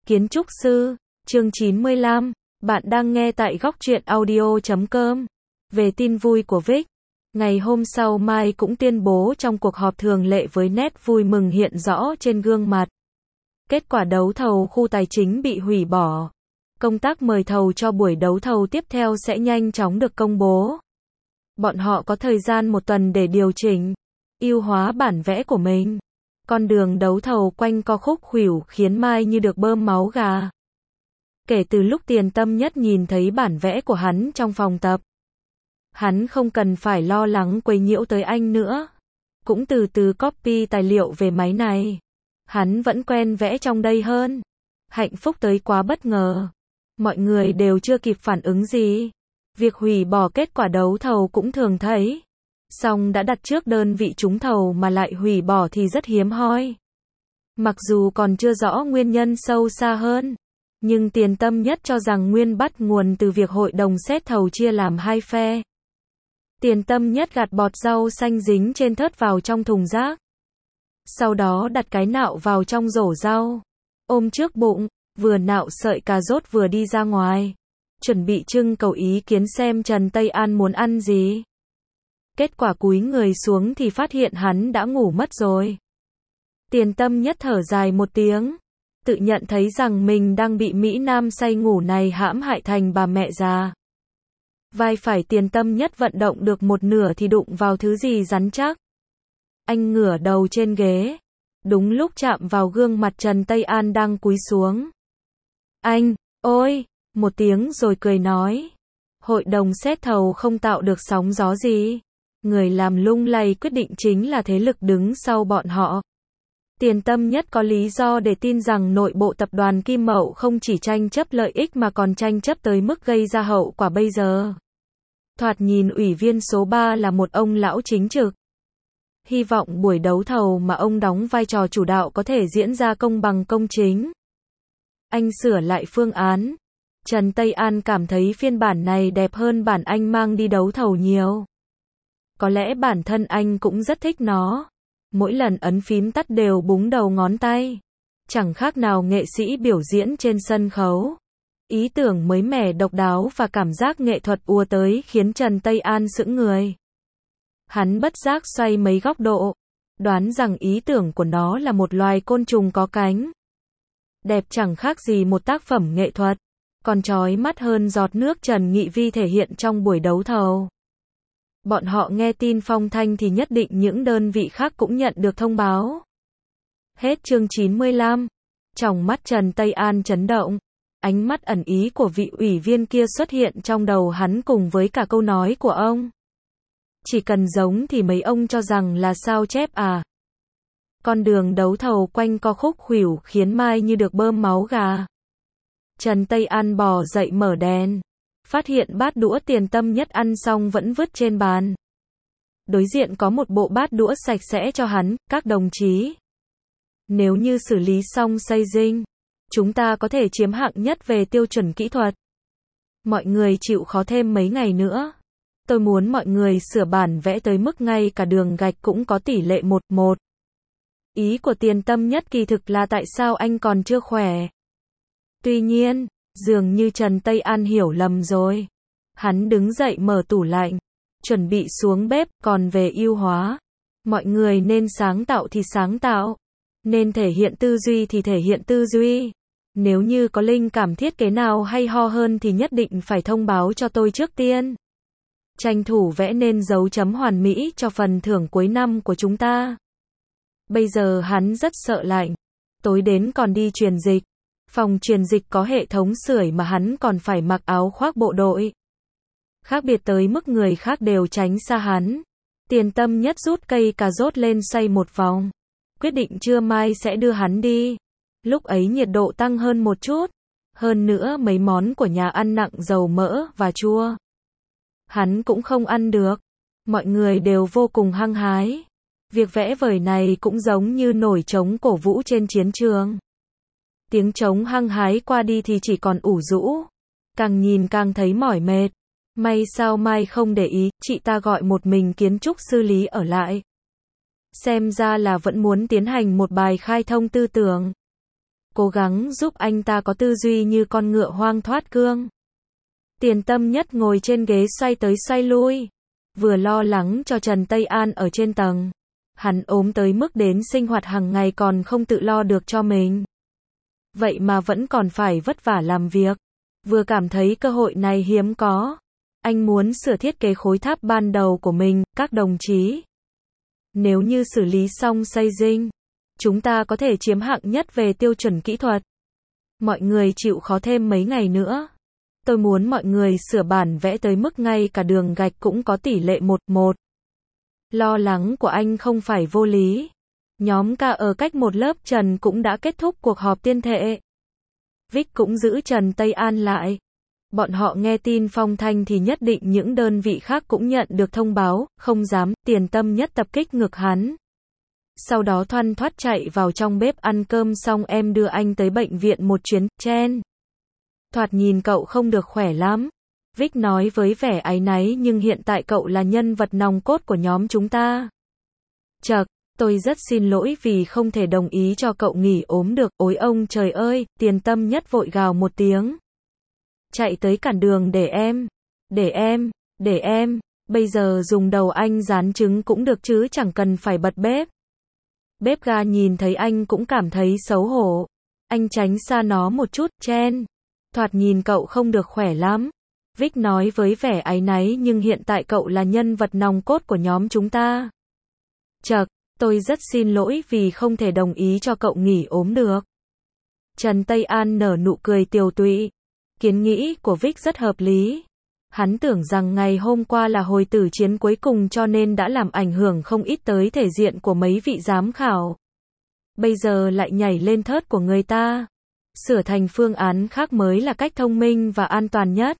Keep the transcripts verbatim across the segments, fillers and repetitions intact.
Kiến trúc sư, chương chín mươi lăm, bạn đang nghe tại góc truyện audio chấm com. Về tin vui của Vic, ngày hôm sau Mai cũng tuyên bố trong cuộc họp thường lệ với nét vui mừng hiện rõ trên gương mặt. Kết quả đấu thầu khu tài chính bị hủy bỏ. Công tác mời thầu cho buổi đấu thầu tiếp theo sẽ nhanh chóng được công bố. Bọn họ có thời gian một tuần để điều chỉnh, ưu hóa bản vẽ của mình. Con đường đấu thầu quanh co khúc khuỷu khiến Mai như được bơm máu gà. Kể từ lúc Tiền Tâm Nhất nhìn thấy bản vẽ của hắn trong phòng tập, hắn không cần phải lo lắng quấy nhiễu tới anh nữa. Cũng từ từ copy tài liệu về máy này. Hắn vẫn quen vẽ trong đây hơn. Hạnh phúc tới quá bất ngờ. Mọi người đều chưa kịp phản ứng gì. Việc hủy bỏ kết quả đấu thầu cũng thường thấy. Song đã đặt trước đơn vị trúng thầu mà lại hủy bỏ thì rất hiếm hoi. Mặc dù còn chưa rõ nguyên nhân sâu xa hơn, nhưng Tiền Tâm Nhất cho rằng nguyên bắt nguồn từ việc hội đồng xét thầu chia làm hai phe. Tiền Tâm Nhất gạt bọt rau xanh dính trên thớt vào trong thùng rác. Sau đó đặt cái nạo vào trong rổ rau. Ôm trước bụng, vừa nạo sợi cà rốt vừa đi ra ngoài. Chuẩn bị trưng cầu ý kiến xem Trần Tây An muốn ăn gì. Kết quả cúi người xuống thì phát hiện hắn đã ngủ mất rồi. Tiền Tâm Nhất thở dài một tiếng, tự nhận thấy rằng mình đang bị Mỹ Nam say ngủ này hãm hại thành bà mẹ già. Vai phải Tiền Tâm Nhất vận động được một nửa thì đụng vào thứ gì rắn chắc. Anh ngửa đầu trên ghế, đúng lúc chạm vào gương mặt Trần Tây An đang cúi xuống. Anh, ôi, một tiếng rồi cười nói. Hội đồng xét thầu không tạo được sóng gió gì. Người làm lung lay quyết định chính là thế lực đứng sau bọn họ. Tiền Tâm Nhất có lý do để tin rằng nội bộ tập đoàn Kim Mậu không chỉ tranh chấp lợi ích mà còn tranh chấp tới mức gây ra hậu quả bây giờ. Thoạt nhìn ủy viên số ba là một ông lão chính trực. Hy vọng buổi đấu thầu mà ông đóng vai trò chủ đạo có thể diễn ra công bằng công chính. Anh sửa lại phương án. Trần Tây An cảm thấy phiên bản này đẹp hơn bản anh mang đi đấu thầu nhiều. Có lẽ bản thân anh cũng rất thích nó. Mỗi lần ấn phím tắt đều búng đầu ngón tay. Chẳng khác nào nghệ sĩ biểu diễn trên sân khấu. Ý tưởng mới mẻ độc đáo và cảm giác nghệ thuật ùa tới khiến Trần Tây An sững người. Hắn bất giác xoay mấy góc độ, đoán rằng ý tưởng của nó là một loài côn trùng có cánh. Đẹp chẳng khác gì một tác phẩm nghệ thuật, còn chói mắt hơn giọt nước Trần Nghị Vi thể hiện trong buổi đấu thầu. Bọn họ nghe tin phong thanh thì nhất định những đơn vị khác cũng nhận được thông báo. Hết chương chín mươi lăm. Trong mắt Trần Tây An chấn động. Ánh mắt ẩn ý của vị ủy viên kia xuất hiện trong đầu hắn cùng với cả câu nói của ông. Chỉ cần giống thì mấy ông cho rằng là sao chép à? Con đường đấu thầu quanh co khúc khuỷu khiến Mai như được bơm máu gà. Trần Tây An bò dậy mở đèn. Phát hiện bát đũa Tiền Tâm Nhất ăn xong vẫn vứt trên bàn. Đối diện có một bộ bát đũa sạch sẽ cho hắn, các đồng chí. Nếu như xử lý xong xây dinh, chúng ta có thể chiếm hạng nhất về tiêu chuẩn kỹ thuật. Mọi người chịu khó thêm mấy ngày nữa. Tôi muốn mọi người sửa bản vẽ tới mức ngay cả đường gạch cũng có tỷ lệ một một. Ý của Tiền Tâm Nhất kỳ thực là tại sao anh còn chưa khỏe. Tuy nhiên, dường như Trần Tây An hiểu lầm rồi. Hắn đứng dậy mở tủ lạnh, chuẩn bị xuống bếp, còn về ưu hóa. Mọi người nên sáng tạo thì sáng tạo, nên thể hiện tư duy thì thể hiện tư duy. Nếu như có linh cảm thiết kế nào hay ho hơn thì nhất định phải thông báo cho tôi trước tiên. Tranh thủ vẽ nên dấu chấm hoàn mỹ cho phần thưởng cuối năm của chúng ta. Bây giờ hắn rất sợ lạnh. Tối đến còn đi truyền dịch. Phòng truyền dịch có hệ thống sưởi mà hắn còn phải mặc áo khoác bộ đội. Khác biệt tới mức người khác đều tránh xa hắn. Tiền Tâm Nhất rút cây cà rốt lên xoay một vòng. Quyết định trưa mai sẽ đưa hắn đi. Lúc ấy nhiệt độ tăng hơn một chút. Hơn nữa mấy món của nhà ăn nặng dầu mỡ và chua. Hắn cũng không ăn được. Mọi người đều vô cùng hăng hái. Việc vẽ vời này cũng giống như nổi trống cổ vũ trên chiến trường. Tiếng trống hăng hái qua đi thì chỉ còn ủ rũ. Càng nhìn càng thấy mỏi mệt. May sao Mai không để ý, chị ta gọi một mình kiến trúc sư Lý ở lại. Xem ra là vẫn muốn tiến hành một bài khai thông tư tưởng. cố gắng giúp anh ta có tư duy như con ngựa hoang thoát cương. Tiền Tâm Nhất ngồi trên ghế xoay tới xoay lui, vừa lo lắng cho Trần Tây An ở trên tầng. Hắn ốm tới mức đến sinh hoạt hàng ngày còn không tự lo được cho mình. Vậy mà vẫn còn phải vất vả làm việc. Vừa cảm thấy cơ hội này hiếm có. Anh muốn sửa thiết kế khối tháp ban đầu của mình, các đồng chí. Nếu như xử lý xong xây dinh, chúng ta có thể chiếm hạng nhất về tiêu chuẩn kỹ thuật. Mọi người chịu khó thêm mấy ngày nữa. Tôi muốn mọi người sửa bản vẽ tới mức ngay cả đường gạch cũng có tỷ lệ một một. Lo lắng của anh không phải vô lý. Nhóm ca ở cách một lớp Trần cũng đã kết thúc cuộc họp tiên thệ. Vic cũng giữ Trần Tây An lại. Bọn họ nghe tin phong thanh thì nhất định những đơn vị khác cũng nhận được thông báo, không dám. Tiền Tâm Nhất tập kích ngực hắn. Sau đó thoăn thoắt chạy vào trong bếp ăn cơm xong em đưa anh tới bệnh viện một chuyến. Chen. Thoạt nhìn cậu không được khỏe lắm. Vic nói với vẻ áy náy, nhưng hiện tại cậu là nhân vật nòng cốt của nhóm chúng ta. Chậc, tôi rất xin lỗi vì không thể đồng ý cho cậu nghỉ ốm được. Ôi ông trời ơi, Tiền Tâm Nhất vội gào một tiếng. Chạy tới cản đường để em, để em, để em, bây giờ dùng đầu anh rán trứng cũng được chứ chẳng cần phải bật bếp. Bếp ga nhìn thấy anh cũng cảm thấy xấu hổ. Anh tránh xa nó một chút. Chen. Thoạt nhìn cậu không được khỏe lắm. Vic nói với vẻ áy náy, nhưng hiện tại cậu là nhân vật nòng cốt của nhóm chúng ta. Chậc, tôi rất xin lỗi vì không thể đồng ý cho cậu nghỉ ốm được. Trần Tây An nở nụ cười tiều tụy. Kiến nghĩ của Vic rất hợp lý. Hắn tưởng rằng ngày hôm qua là hồi tử chiến cuối cùng cho nên đã làm ảnh hưởng không ít tới thể diện của mấy vị giám khảo. Bây giờ lại nhảy lên thớt của người ta. Sửa thành phương án khác mới là cách thông minh và an toàn nhất.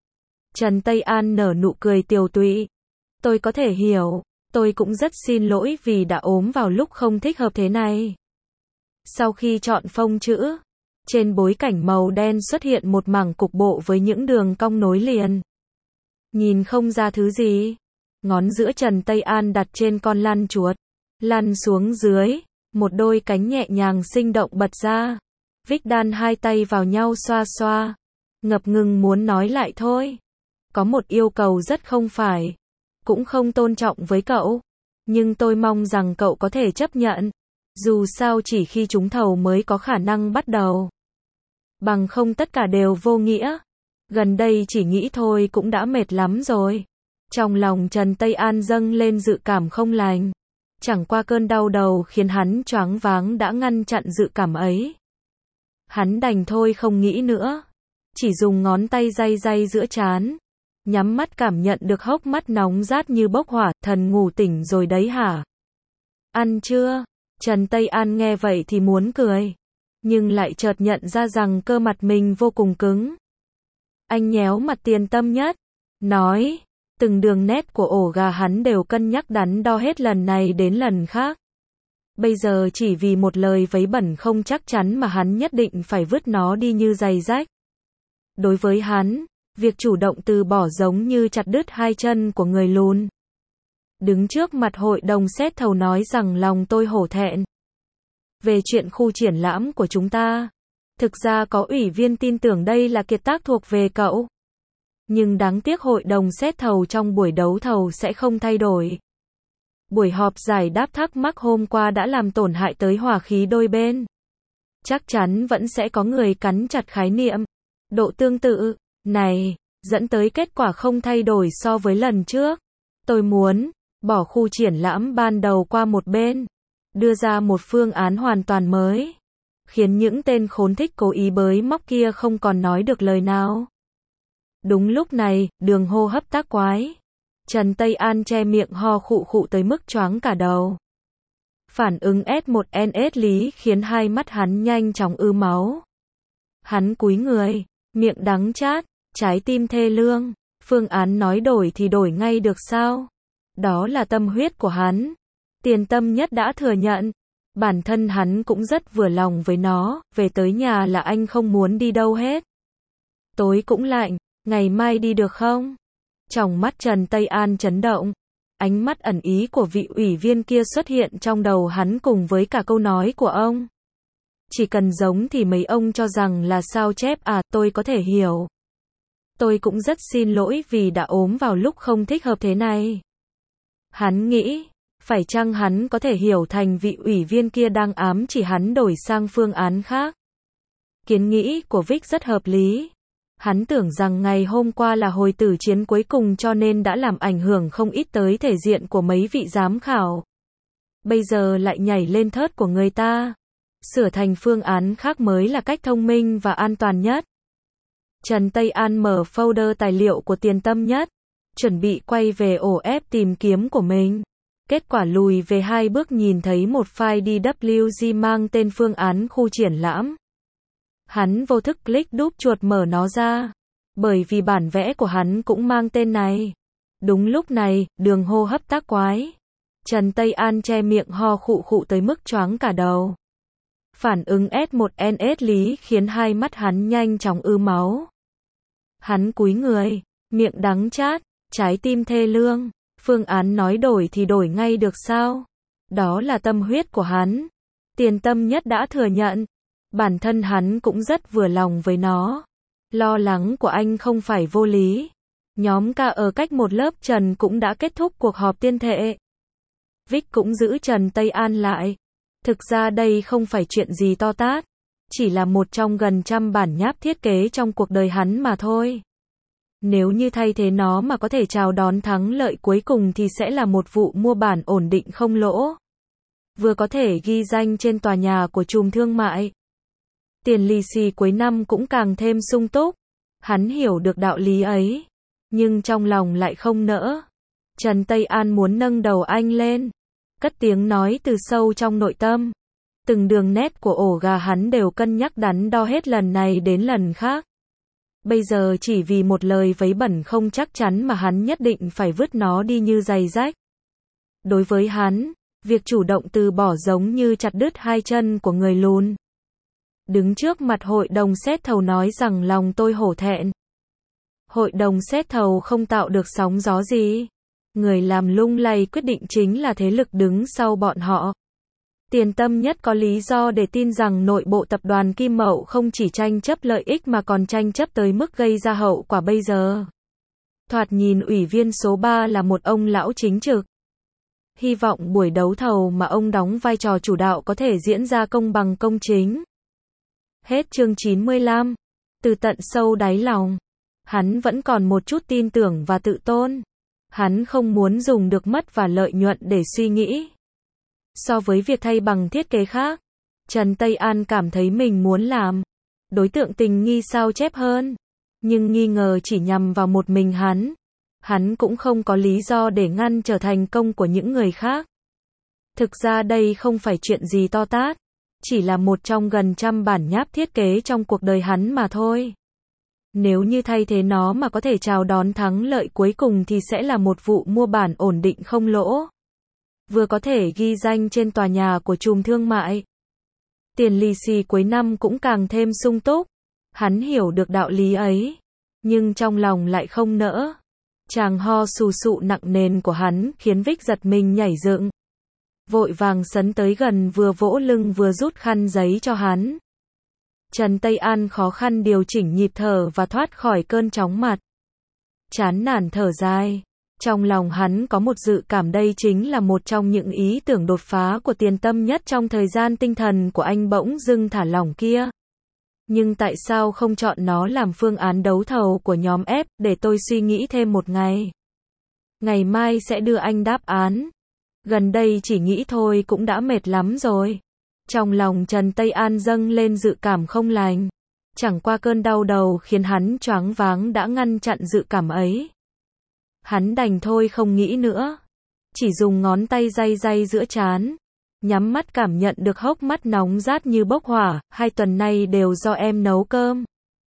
Trần Tây An nở nụ cười tiều tụy. Tôi có thể hiểu, tôi cũng rất xin lỗi vì đã ốm vào lúc không thích hợp thế này. Sau khi chọn phông chữ, trên bối cảnh màu đen xuất hiện một mảng cục bộ với những đường cong nối liền. Nhìn không ra thứ gì. Ngón giữa Trần Tây An đặt trên con lăn chuột. Lăn xuống dưới, một đôi cánh nhẹ nhàng sinh động bật ra. Vic đan hai tay vào nhau xoa xoa. Ngập ngừng muốn nói lại thôi. Có một yêu cầu rất không phải. Cũng không tôn trọng với cậu. Nhưng tôi mong rằng cậu có thể chấp nhận. Dù sao chỉ khi trúng thầu mới có khả năng bắt đầu. Bằng không tất cả đều vô nghĩa. Gần đây chỉ nghĩ thôi cũng đã mệt lắm rồi. Trong lòng Trần Tây An dâng lên dự cảm không lành. Chẳng qua cơn đau đầu khiến hắn choáng váng đã ngăn chặn dự cảm ấy. Hắn đành thôi không nghĩ nữa. Chỉ dùng ngón tay day day giữa trán. Nhắm mắt cảm nhận được hốc mắt nóng rát như bốc hỏa. Thần ngủ tỉnh rồi đấy hả? Ăn chưa? Trần Tây An nghe vậy thì muốn cười. Nhưng lại chợt nhận ra rằng cơ mặt mình vô cùng cứng. Anh nhéo mặt Tiền Tâm Nhất. Nói. Từng đường nét của ổ gà hắn đều cân nhắc đắn đo hết lần này đến lần khác. Bây giờ chỉ vì một lời vấy bẩn không chắc chắn mà hắn nhất định phải vứt nó đi như giày rách. Đối với hắn, việc chủ động từ bỏ giống như chặt đứt hai chân của người lùn. Đứng trước mặt hội đồng xét thầu nói rằng lòng tôi hổ thẹn. Về chuyện khu triển lãm của chúng ta, thực ra có ủy viên tin tưởng đây là kiệt tác thuộc về cậu. Nhưng đáng tiếc hội đồng xét thầu trong buổi đấu thầu sẽ không thay đổi. Buổi họp giải đáp thắc mắc hôm qua đã làm tổn hại tới hòa khí đôi bên. Chắc chắn vẫn sẽ có người cắn chặt khái niệm, độ tương tự, này, dẫn tới kết quả không thay đổi so với lần trước. Tôi muốn bỏ khu triển lãm ban đầu qua một bên, đưa ra một phương án hoàn toàn mới, khiến những tên khốn thích cố ý bới móc kia không còn nói được lời nào. Đúng lúc này, đường hô hấp tác quái. Trần Tây An che miệng ho khụ khụ tới mức choáng cả đầu. Phản ứng S một N S lý khiến hai mắt hắn nhanh chóng ứ máu. Hắn cúi người, miệng đắng chát, trái tim thê lương. Phương án nói đổi thì đổi ngay được sao? Đó là tâm huyết của hắn. Tiền Tâm Nhất đã thừa nhận. Bản thân hắn cũng rất vừa lòng với nó, về tới nhà là anh không muốn đi đâu hết. Tối cũng lạnh, ngày mai đi được không? Trong mắt Trần Tây An chấn động. Ánh mắt ẩn ý của vị ủy viên kia xuất hiện trong đầu hắn cùng với cả câu nói của ông. Chỉ cần giống thì mấy ông cho rằng là sao chép à, tôi có thể hiểu. Tôi cũng rất xin lỗi vì đã ốm vào lúc không thích hợp thế này. Hắn nghĩ, phải chăng hắn có thể hiểu thành vị ủy viên kia đang ám chỉ hắn đổi sang phương án khác. Kiến nghĩ của Vic rất hợp lý. Hắn tưởng rằng ngày hôm qua là hồi tử chiến cuối cùng cho nên đã làm ảnh hưởng không ít tới thể diện của mấy vị giám khảo. Bây giờ lại nhảy lên thớt của người ta. Sửa thành phương án khác mới là cách thông minh và an toàn nhất. Trần Tây An mở folder tài liệu của Tiền Tâm Nhất, chuẩn bị quay về ổ ép tìm kiếm của mình. Kết quả lùi về hai bước nhìn thấy một file đê vê giê mang tên phương án khu triển lãm. Hắn vô thức click đúp chuột mở nó ra, bởi vì bản vẽ của hắn cũng mang tên này. Đúng lúc này, đường hô hấp tác quái. Trần Tây An che miệng ho khụ khụ tới mức choáng cả đầu. Phản ứng S một N S lý khiến hai mắt hắn nhanh chóng ứ máu. Hắn cúi người, miệng đắng chát, trái tim thê lương. Phương án nói đổi thì đổi ngay được sao? Đó là tâm huyết của hắn. Tiền Tâm Nhất đã thừa nhận. Bản thân hắn cũng rất vừa lòng với nó. Lo lắng của anh không phải vô lý. Nhóm ca ở cách một lớp Trần cũng đã kết thúc cuộc họp tiên thệ. Vic cũng giữ Trần Tây An lại. Thực ra đây không phải chuyện gì to tát. Chỉ là một trong gần trăm bản nháp thiết kế trong cuộc đời hắn mà thôi. Nếu như thay thế nó mà có thể chào đón thắng lợi cuối cùng thì sẽ là một vụ mua bản ổn định không lỗ. Vừa có thể ghi danh trên tòa nhà của chùm thương mại. Tiền lì xì cuối năm cũng càng thêm sung túc. Hắn hiểu được đạo lý ấy. Nhưng trong lòng lại không nỡ. Trần Tây An muốn nâng đầu anh lên. Cất tiếng nói từ sâu trong nội tâm. Từng đường nét của ổ gà hắn đều cân nhắc đắn đo hết lần này đến lần khác. Bây giờ chỉ vì một lời vấy bẩn không chắc chắn mà hắn nhất định phải vứt nó đi như giày rách. Đối với hắn, việc chủ động từ bỏ giống như chặt đứt hai chân của người lùn. Đứng trước mặt hội đồng xét thầu nói rằng lòng tôi hổ thẹn. Hội đồng xét thầu không tạo được sóng gió gì. Người làm lung lay quyết định chính là thế lực đứng sau bọn họ. Tiền Tâm Nhất có lý do để tin rằng nội bộ tập đoàn Kim Mậu không chỉ tranh chấp lợi ích mà còn tranh chấp tới mức gây ra hậu quả bây giờ. Thoạt nhìn ủy viên số ba là một ông lão chính trực. Hy vọng buổi đấu thầu mà ông đóng vai trò chủ đạo có thể diễn ra công bằng công chính. Hết chương chín mươi lăm. Từ tận sâu đáy lòng, hắn vẫn còn một chút tin tưởng và tự tôn. Hắn không muốn dùng được mất và lợi nhuận để suy nghĩ. So với việc thay bằng thiết kế khác, Trần Tây An cảm thấy mình muốn làm đối tượng tình nghi sao chép hơn. Nhưng nghi ngờ chỉ nhằm vào một mình hắn. Hắn cũng không có lý do để ngăn trở thành công của những người khác. Thực ra đây không phải chuyện gì to tát. Chỉ là một trong gần trăm bản nháp thiết kế trong cuộc đời hắn mà thôi. Nếu như thay thế nó mà có thể chào đón thắng lợi cuối cùng thì sẽ là một vụ mua bản ổn định không lỗ. Vừa có thể ghi danh trên tòa nhà của chùm thương mại. Tiền lì xì cuối năm cũng càng thêm sung túc. Hắn hiểu được đạo lý ấy. Nhưng trong lòng lại không nỡ. Chàng ho sù sụ nặng nề của hắn khiến Vic giật mình nhảy dựng. Vội vàng sấn tới gần vừa vỗ lưng vừa rút khăn giấy cho hắn. Trần Tây An khó khăn điều chỉnh nhịp thở và thoát khỏi cơn chóng mặt. Chán nản thở dài. Trong lòng hắn có một dự cảm đây chính là một trong những ý tưởng đột phá của Tiền Tâm Nhất trong thời gian tinh thần của anh bỗng dưng thả lỏng kia. Nhưng tại sao không chọn nó làm phương án đấu thầu của nhóm F để tôi suy nghĩ thêm một ngày? Ngày mai sẽ đưa anh đáp án. Gần đây chỉ nghĩ thôi cũng đã mệt lắm rồi. Trong lòng Trần Tây An dâng lên dự cảm không lành. Chẳng qua cơn đau đầu khiến hắn choáng váng đã ngăn chặn dự cảm ấy. Hắn đành thôi không nghĩ nữa. Chỉ dùng ngón tay day day giữa trán. Nhắm mắt cảm nhận được hốc mắt nóng rát như bốc hỏa. Hai tuần nay đều do em nấu cơm.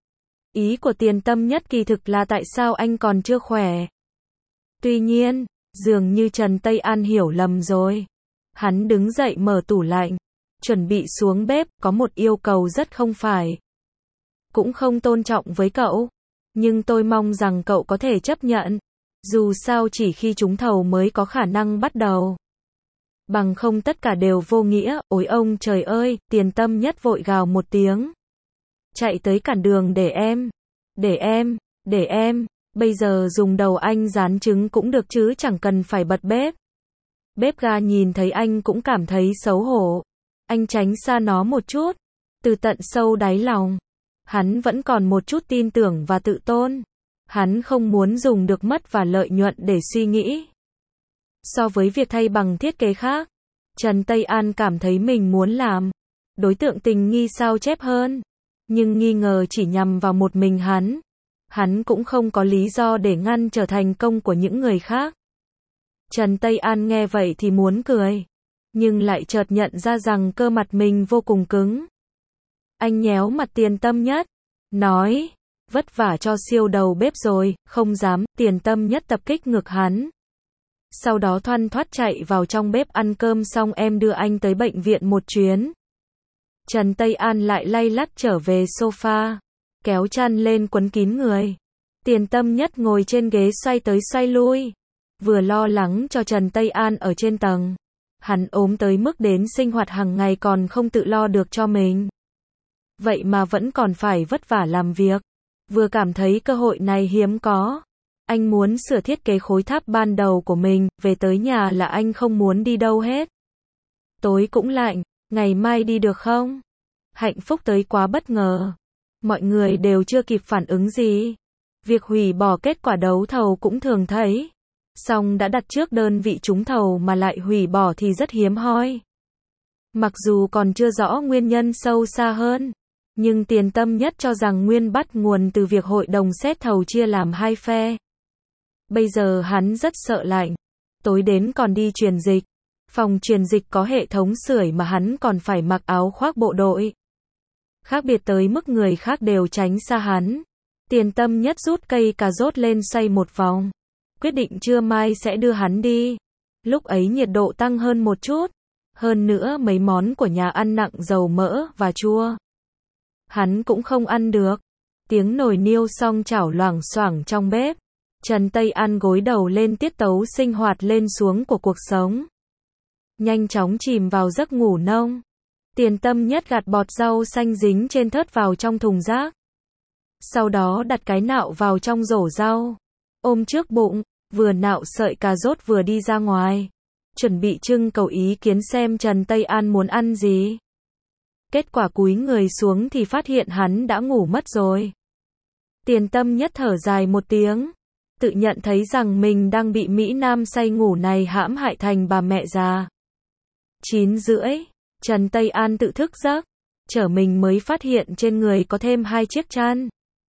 Ý của Tiền Tâm Nhất kỳ thực là tại sao anh còn chưa khỏe. Tuy nhiên, dường như Trần Tây An hiểu lầm rồi. Hắn đứng dậy mở tủ lạnh. Chuẩn bị xuống bếp, có một yêu cầu rất không phải. Cũng không tôn trọng với cậu. Nhưng tôi mong rằng cậu có thể chấp nhận. Dù sao chỉ khi trúng thầu mới có khả năng bắt đầu. Bằng không tất cả đều vô nghĩa, ôi ông trời ơi, Tiền Tâm Nhất vội gào một tiếng. Chạy tới cản đường để em, để em, để em, bây giờ dùng đầu anh rán trứng cũng được chứ chẳng cần phải bật bếp. Bếp ga nhìn thấy anh cũng cảm thấy xấu hổ. Anh tránh xa nó một chút, từ tận sâu đáy lòng. Hắn vẫn còn một chút tin tưởng và tự tôn. Hắn không muốn dùng được mất và lợi nhuận để suy nghĩ. So với việc thay bằng thiết kế khác, Trần Tây An cảm thấy mình muốn làm đối tượng tình nghi sao chép hơn. Nhưng nghi ngờ chỉ nhằm vào một mình hắn. Hắn cũng không có lý do để ngăn trở thành công của những người khác. Trần Tây An nghe vậy thì muốn cười. Nhưng lại chợt nhận ra rằng cơ mặt mình vô cùng cứng. Anh nhéo mặt Tiền Tâm Nhất. Nói. Vất vả cho siêu đầu bếp rồi, không dám. Tiền Tâm Nhất tập kích ngực hắn. Sau đó thoăn thoắt chạy vào trong bếp ăn cơm xong em đưa anh tới bệnh viện một chuyến. Trần Tây An lại lay lắt trở về sofa. Kéo chăn lên quấn kín người. Tiền Tâm Nhất ngồi trên ghế xoay tới xoay lui. Vừa lo lắng cho Trần Tây An ở trên tầng. Hắn ốm tới mức đến sinh hoạt hàng ngày còn không tự lo được cho mình. Vậy mà vẫn còn phải vất vả làm việc. Vừa cảm thấy cơ hội này hiếm có. Anh muốn sửa thiết kế khối tháp ban đầu của mình, về tới nhà là anh không muốn đi đâu hết. Tối cũng lạnh, ngày mai đi được không? Hạnh phúc tới quá bất ngờ. Mọi người đều chưa kịp phản ứng gì. Việc hủy bỏ kết quả đấu thầu cũng thường thấy. Song đã đặt trước đơn vị trúng thầu mà lại hủy bỏ thì rất hiếm hoi. Mặc dù còn chưa rõ nguyên nhân sâu xa hơn, nhưng Tiền Tâm Nhất cho rằng nguyên bắt nguồn từ việc hội đồng xét thầu chia làm hai phe. Bây giờ hắn rất sợ lạnh. Tối đến còn đi truyền dịch. Phòng truyền dịch có hệ thống sưởi mà hắn còn phải mặc áo khoác bộ đội. Khác biệt tới mức người khác đều tránh xa hắn. Tiền Tâm Nhất rút cây cà rốt lên xoay một vòng. Quyết định trưa mai sẽ đưa hắn đi. Lúc ấy nhiệt độ tăng hơn một chút. Hơn nữa mấy món của nhà ăn nặng dầu mỡ và chua. Hắn cũng không ăn được. Tiếng nồi niêu xong chảo loảng xoảng trong bếp. Trần Tây An gối đầu lên tiết tấu sinh hoạt lên xuống của cuộc sống. Nhanh chóng chìm vào giấc ngủ nông. Tiền Tâm Nhất gạt bọt rau xanh dính trên thớt vào trong thùng rác. Sau đó đặt cái nạo vào trong rổ rau. Ôm trước bụng, vừa nạo sợi cà rốt vừa đi ra ngoài. Chuẩn bị trưng cầu ý kiến xem Trần Tây An muốn ăn gì. Kết quả cúi người xuống thì phát hiện hắn đã ngủ mất rồi. Tiền Tâm Nhất thở dài một tiếng. Tự nhận thấy rằng mình đang bị Mỹ Nam say ngủ này hãm hại thành bà mẹ già. Chín rưỡi, Trần Tây An tự thức giấc. Trở mình mới phát hiện trên người có thêm hai chiếc chăn.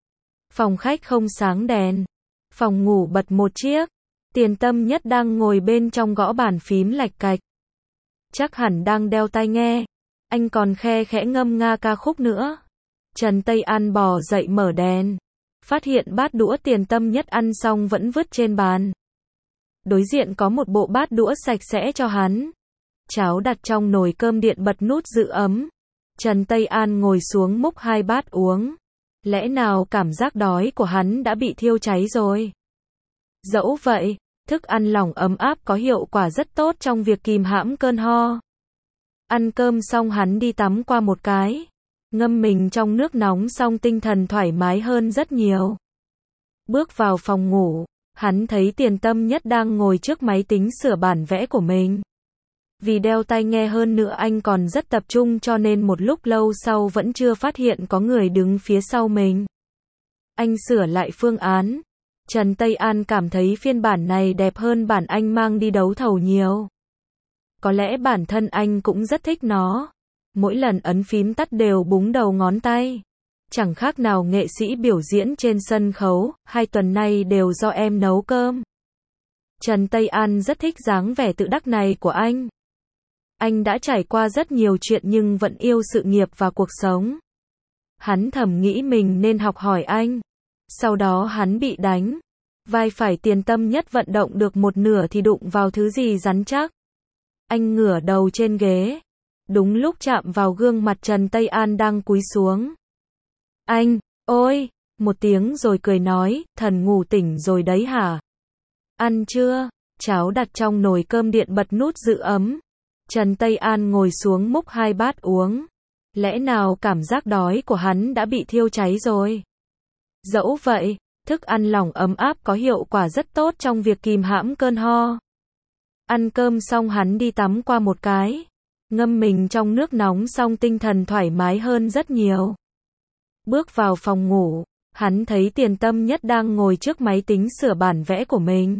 Phòng khách không sáng đèn. Phòng ngủ bật một chiếc. Tiền Tâm Nhất đang ngồi bên trong gõ bàn phím lạch cạch. Chắc hẳn đang đeo tai nghe. Anh còn khe khẽ ngâm nga ca khúc nữa. Trần Tây An bò dậy mở đèn. Phát hiện bát đũa Tiền Tâm Nhất ăn xong vẫn vứt trên bàn. Đối diện có một bộ bát đũa sạch sẽ cho hắn. Cháo đặt trong nồi cơm điện bật nút giữ ấm. Trần Tây An ngồi xuống múc hai bát uống. Lẽ nào cảm giác đói của hắn đã bị thiêu cháy rồi? Dẫu vậy, thức ăn lỏng ấm áp có hiệu quả rất tốt trong việc kìm hãm cơn ho. Ăn cơm xong hắn đi tắm qua một cái. Ngâm mình trong nước nóng xong tinh thần thoải mái hơn rất nhiều. Bước vào phòng ngủ, hắn thấy Tiền Tâm Nhất đang ngồi trước máy tính sửa bản vẽ của mình. Vì đeo tai nghe hơn nữa anh còn rất tập trung cho nên một lúc lâu sau vẫn chưa phát hiện có người đứng phía sau mình. Anh sửa lại phương án. Trần Tây An cảm thấy phiên bản này đẹp hơn bản anh mang đi đấu thầu nhiều. Có lẽ bản thân anh cũng rất thích nó. Mỗi lần ấn phím tắt đều búng đầu ngón tay. Chẳng khác nào nghệ sĩ biểu diễn trên sân khấu, hai tuần nay đều do em nấu cơm. Trần Tây An rất thích dáng vẻ tự đắc này của anh. Anh đã trải qua rất nhiều chuyện nhưng vẫn yêu sự nghiệp và cuộc sống. Hắn thầm nghĩ mình nên học hỏi anh. Sau đó hắn bị đánh. Vai phải Tiền Tâm Nhất vận động được một nửa thì đụng vào thứ gì rắn chắc. Anh ngửa đầu trên ghế. Đúng lúc chạm vào gương mặt Trần Tây An đang cúi xuống. Anh, ôi, một tiếng rồi cười nói, thần ngủ tỉnh rồi đấy hả? Ăn chưa? Cháo đặt trong nồi cơm điện bật nút giữ ấm. Trần Tây An ngồi xuống múc hai bát uống. Lẽ nào cảm giác đói của hắn đã bị thiêu cháy rồi? Dẫu vậy, thức ăn lỏng ấm áp có hiệu quả rất tốt trong việc kìm hãm cơn ho. Ăn cơm xong hắn đi tắm qua một cái. Ngâm mình trong nước nóng xong tinh thần thoải mái hơn rất nhiều. Bước vào phòng ngủ, hắn thấy Tiền Tâm Nhất đang ngồi trước máy tính sửa bản vẽ của mình.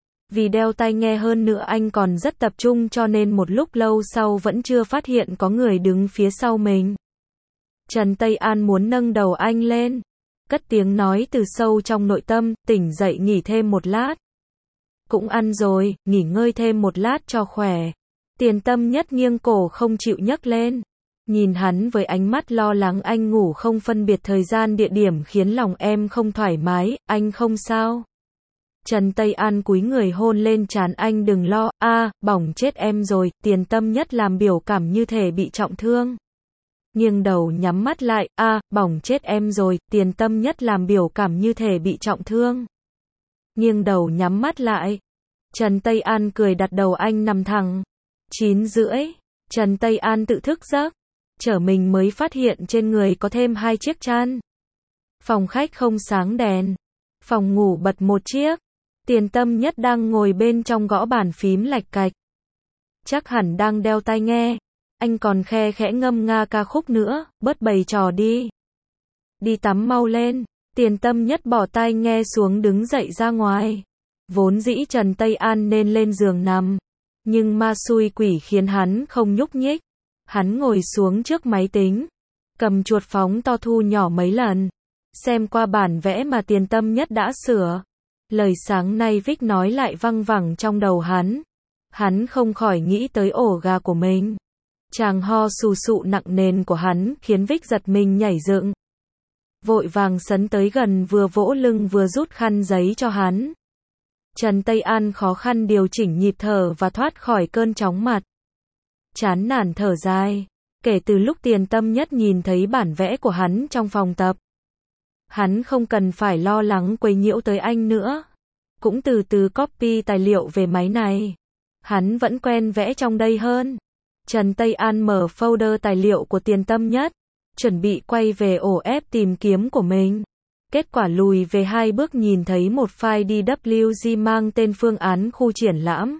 Vì đeo tai nghe hơn nữa anh còn rất tập trung cho nên một lúc lâu sau vẫn chưa phát hiện có người đứng phía sau mình. Trần Tây An muốn nâng đầu anh lên. Cất tiếng nói từ sâu trong nội tâm, tỉnh dậy nghỉ thêm một lát. Cũng ăn rồi, nghỉ ngơi thêm một lát cho khỏe. Tiền Tâm Nhất nghiêng cổ không chịu nhấc lên. Nhìn hắn với ánh mắt lo lắng, anh ngủ không phân biệt thời gian địa điểm khiến lòng em không thoải mái, anh không sao. Trần Tây An cúi người hôn lên trán anh, đừng lo, a, à, bỏng chết em rồi. Tiền Tâm Nhất làm biểu cảm như thể bị trọng thương. Nghiêng đầu nhắm mắt lại, a, à, bỏng chết em rồi. Tiền Tâm Nhất làm biểu cảm như thể bị trọng thương. Nghiêng đầu nhắm mắt lại. Trần Tây An cười đặt đầu anh nằm thẳng. Chín rưỡi, Trần Tây An tự thức giấc. Trở mình mới phát hiện trên người có thêm hai chiếc chăn. Phòng khách không sáng đèn. Phòng ngủ bật một chiếc. Tiền Tâm Nhất đang ngồi bên trong gõ bàn phím lạch cạch. Chắc hẳn đang đeo tai nghe. Anh còn khe khẽ ngâm nga ca khúc nữa, bớt bày trò đi. Đi tắm mau lên. Tiền Tâm Nhất bỏ tai nghe xuống đứng dậy ra ngoài. Vốn dĩ Trần Tây An nên lên giường nằm. Nhưng ma xui quỷ khiến hắn không nhúc nhích. Hắn ngồi xuống trước máy tính. Cầm chuột phóng to thu nhỏ mấy lần. Xem qua bản vẽ mà Tiền Tâm Nhất đã sửa. Lời sáng nay Vic nói lại văng vẳng trong đầu hắn. Hắn không khỏi nghĩ tới ổ gà của mình. Chàng ho sù sụ nặng nề của hắn khiến Vic giật mình nhảy dựng. Vội vàng sấn tới gần, vừa vỗ lưng vừa rút khăn giấy cho hắn. Trần Tây An khó khăn điều chỉnh nhịp thở và thoát khỏi cơn chóng mặt. Chán nản thở dài. Kể từ lúc Tiền Tâm Nhất nhìn thấy bản vẽ của hắn trong phòng tập, hắn không cần phải lo lắng quấy nhiễu tới anh nữa. Cũng từ từ copy tài liệu về máy này. Hắn vẫn quen vẽ trong đây hơn. Trần Tây An mở folder tài liệu của Tiền Tâm Nhất, chuẩn bị quay về ổ ép tìm kiếm của mình. Kết quả lùi về hai bước nhìn thấy một file đê vê giê mang tên phương án khu triển lãm.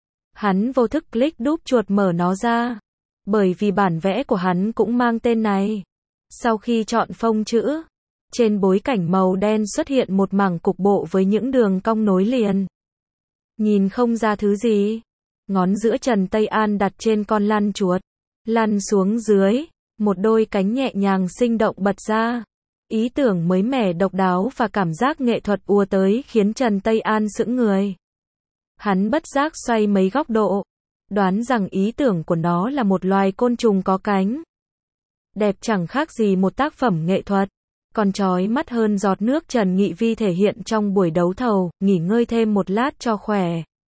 Hắn vô thức click đúp chuột mở nó ra. Bởi vì bản vẽ của hắn cũng mang tên này. Sau khi chọn phông chữ, trên bối cảnh màu đen xuất hiện một mảng cục bộ với những đường cong nối liền. Nhìn không ra thứ gì. Ngón giữa Trần Tây An đặt trên con lăn chuột. Lăn xuống dưới. Một đôi cánh nhẹ nhàng sinh động bật ra. Ý tưởng mới mẻ độc đáo và cảm giác nghệ thuật ùa tới khiến Trần Tây An sững người. Hắn bất giác xoay mấy góc độ. Đoán rằng ý tưởng của nó là một loài côn trùng có cánh. Đẹp chẳng khác gì một tác phẩm nghệ thuật. Còn chói mắt hơn giọt nước Trần Nghị Vi thể hiện trong buổi đấu thầu, nghỉ ngơi thêm một lát cho khỏe.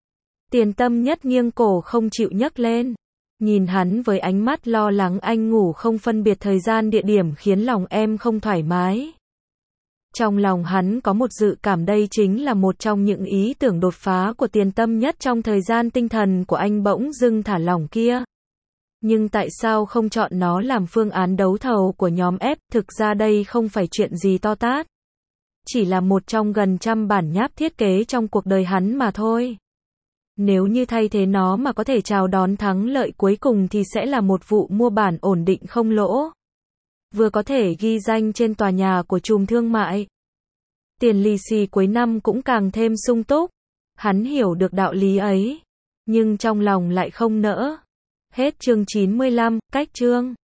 Tiền Tâm Nhất nghiêng cổ không chịu nhấc lên. Nhìn hắn với ánh mắt lo lắng, anh ngủ không phân biệt thời gian địa điểm khiến lòng em không thoải mái. Trong lòng hắn có một dự cảm đây chính là một trong những ý tưởng đột phá của Tiền Tâm Nhất trong thời gian tinh thần của anh bỗng dưng thả lỏng kia. Nhưng tại sao không chọn nó làm phương án đấu thầu của nhóm F? Thực ra đây không phải chuyện gì to tát. Chỉ là một trong gần trăm bản nháp thiết kế trong cuộc đời hắn mà thôi. Nếu như thay thế nó mà có thể chào đón thắng lợi cuối cùng thì sẽ là một vụ mua bản ổn định không lỗ. Vừa có thể ghi danh trên tòa nhà của chùm thương mại. Tiền lì xì cuối năm cũng càng thêm sung túc. Hắn hiểu được đạo lý ấy. Nhưng trong lòng lại không nỡ. Hết chương chín mươi lăm, cách chương.